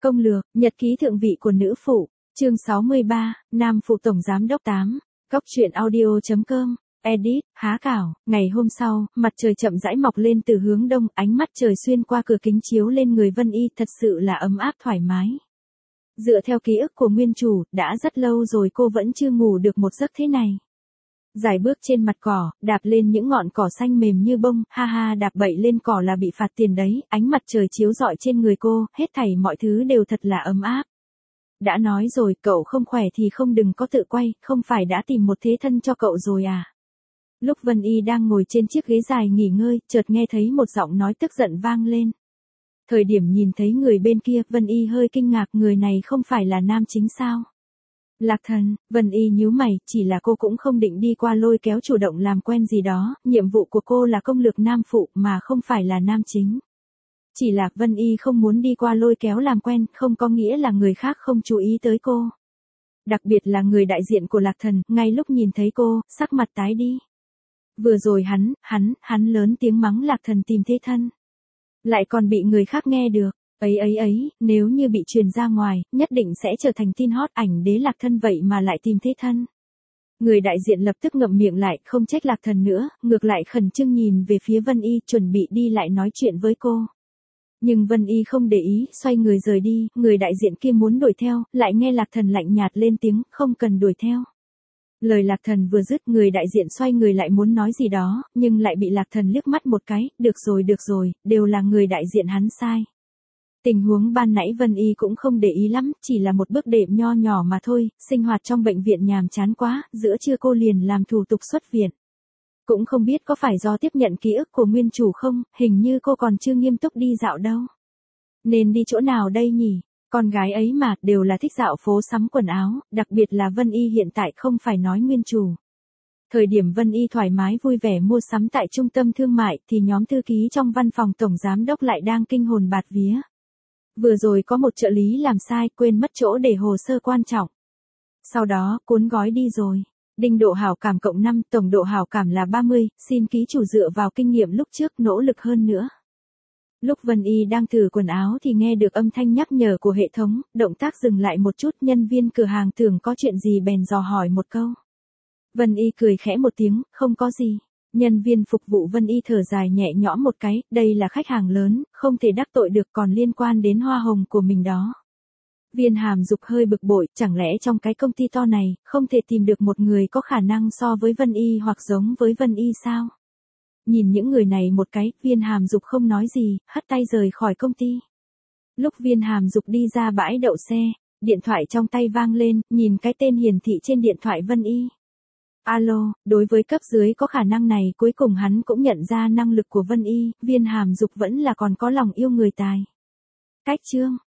Công lược, nhật ký thượng vị của nữ phụ, chương 63, nam phụ tổng giám đốc 8, Cóc truyện audio.com, edit, há cảo. Ngày hôm sau, mặt trời chậm rãi mọc lên từ hướng đông, ánh mắt trời xuyên qua cửa kính chiếu lên người Vân Y thật sự là ấm áp thoải mái. Dựa theo ký ức của nguyên chủ, đã rất lâu rồi cô vẫn chưa ngủ được một giấc thế này. Giải bước trên mặt cỏ, đạp lên những ngọn cỏ xanh mềm như bông, ha ha, đạp bậy lên cỏ là bị phạt tiền đấy, ánh mặt trời chiếu rọi trên người cô, hết thảy mọi thứ đều thật là ấm áp. Đã nói rồi, cậu không khỏe thì không đừng có tự quay, không phải đã tìm một thế thân cho cậu rồi à? Lúc Vân Y đang ngồi trên chiếc ghế dài nghỉ ngơi, chợt nghe thấy một giọng nói tức giận vang lên. Thời điểm nhìn thấy người bên kia, Vân Y hơi kinh ngạc, người này không phải là nam chính sao? Lạc Thần, Vân Y nhíu mày, chỉ là cô cũng không định đi qua lôi kéo chủ động làm quen gì đó, nhiệm vụ của cô là công lược nam phụ mà không phải là nam chính. Chỉ là Vân Y không muốn đi qua lôi kéo làm quen, không có nghĩa là người khác không chú ý tới cô. Đặc biệt là người đại diện của Lạc Thần, ngay lúc nhìn thấy cô, sắc mặt tái đi. Vừa rồi hắn lớn tiếng mắng Lạc Thần tìm thế thân. Lại còn bị người khác nghe được. Ấy, nếu như bị truyền ra ngoài, nhất định sẽ trở thành tin hot, ảnh đế Lạc Thân vậy mà lại tìm thế thân. Người đại diện lập tức ngậm miệng lại, không trách Lạc Thần nữa, ngược lại khẩn trương nhìn về phía Vân Y, chuẩn bị đi lại nói chuyện với cô. Nhưng Vân Y không để ý, xoay người rời đi, người đại diện kia muốn đuổi theo, lại nghe Lạc Thần lạnh nhạt lên tiếng, không cần đuổi theo. Lời Lạc Thần vừa dứt, người đại diện xoay người lại muốn nói gì đó, nhưng lại bị Lạc Thần liếc mắt một cái, được rồi, đều là người đại diện hắn sai. Tình huống ban nãy Vân Y cũng không để ý lắm, chỉ là một bước đệm nho nhỏ mà thôi, sinh hoạt trong bệnh viện nhàm chán quá, giữa trưa cô liền làm thủ tục xuất viện. Cũng không biết có phải do tiếp nhận ký ức của nguyên chủ không, hình như cô còn chưa nghiêm túc đi dạo đâu. Nên đi chỗ nào đây nhỉ? Con gái ấy mà, đều là thích dạo phố sắm quần áo, đặc biệt là Vân Y hiện tại không phải nói nguyên chủ. Thời điểm Vân Y thoải mái vui vẻ mua sắm tại trung tâm thương mại thì nhóm thư ký trong văn phòng tổng giám đốc lại đang kinh hồn bạt vía. Vừa rồi có một trợ lý làm sai, quên mất chỗ để hồ sơ quan trọng. Sau đó, cuốn gói đi rồi. Đinh độ hảo cảm cộng 5, tổng độ hảo cảm là 30, xin ký chủ dựa vào kinh nghiệm lúc trước nỗ lực hơn nữa. Lúc Vân Y đang thử quần áo thì nghe được âm thanh nhắc nhở của hệ thống, động tác dừng lại một chút, nhân viên cửa hàng tưởng có chuyện gì bèn dò hỏi một câu. Vân Y cười khẽ một tiếng, không có gì. Nhân viên phục vụ Vân Y thở dài nhẹ nhõm một cái, đây là khách hàng lớn, không thể đắc tội được, còn liên quan đến hoa hồng của mình đó. Viên Hàm Dục hơi bực bội, chẳng lẽ trong cái công ty to này, không thể tìm được một người có khả năng so với Vân Y hoặc giống với Vân Y sao? Nhìn những người này một cái, Viên Hàm Dục không nói gì, hất tay rời khỏi công ty. Lúc Viên Hàm Dục đi ra bãi đậu xe, điện thoại trong tay vang lên, nhìn cái tên hiển thị trên điện thoại Vân Y. Alo, đối với cấp dưới có khả năng này, cuối cùng hắn cũng nhận ra năng lực của Vân Y, Viên Hàm Dục vẫn là còn có lòng yêu người tài. Cách chương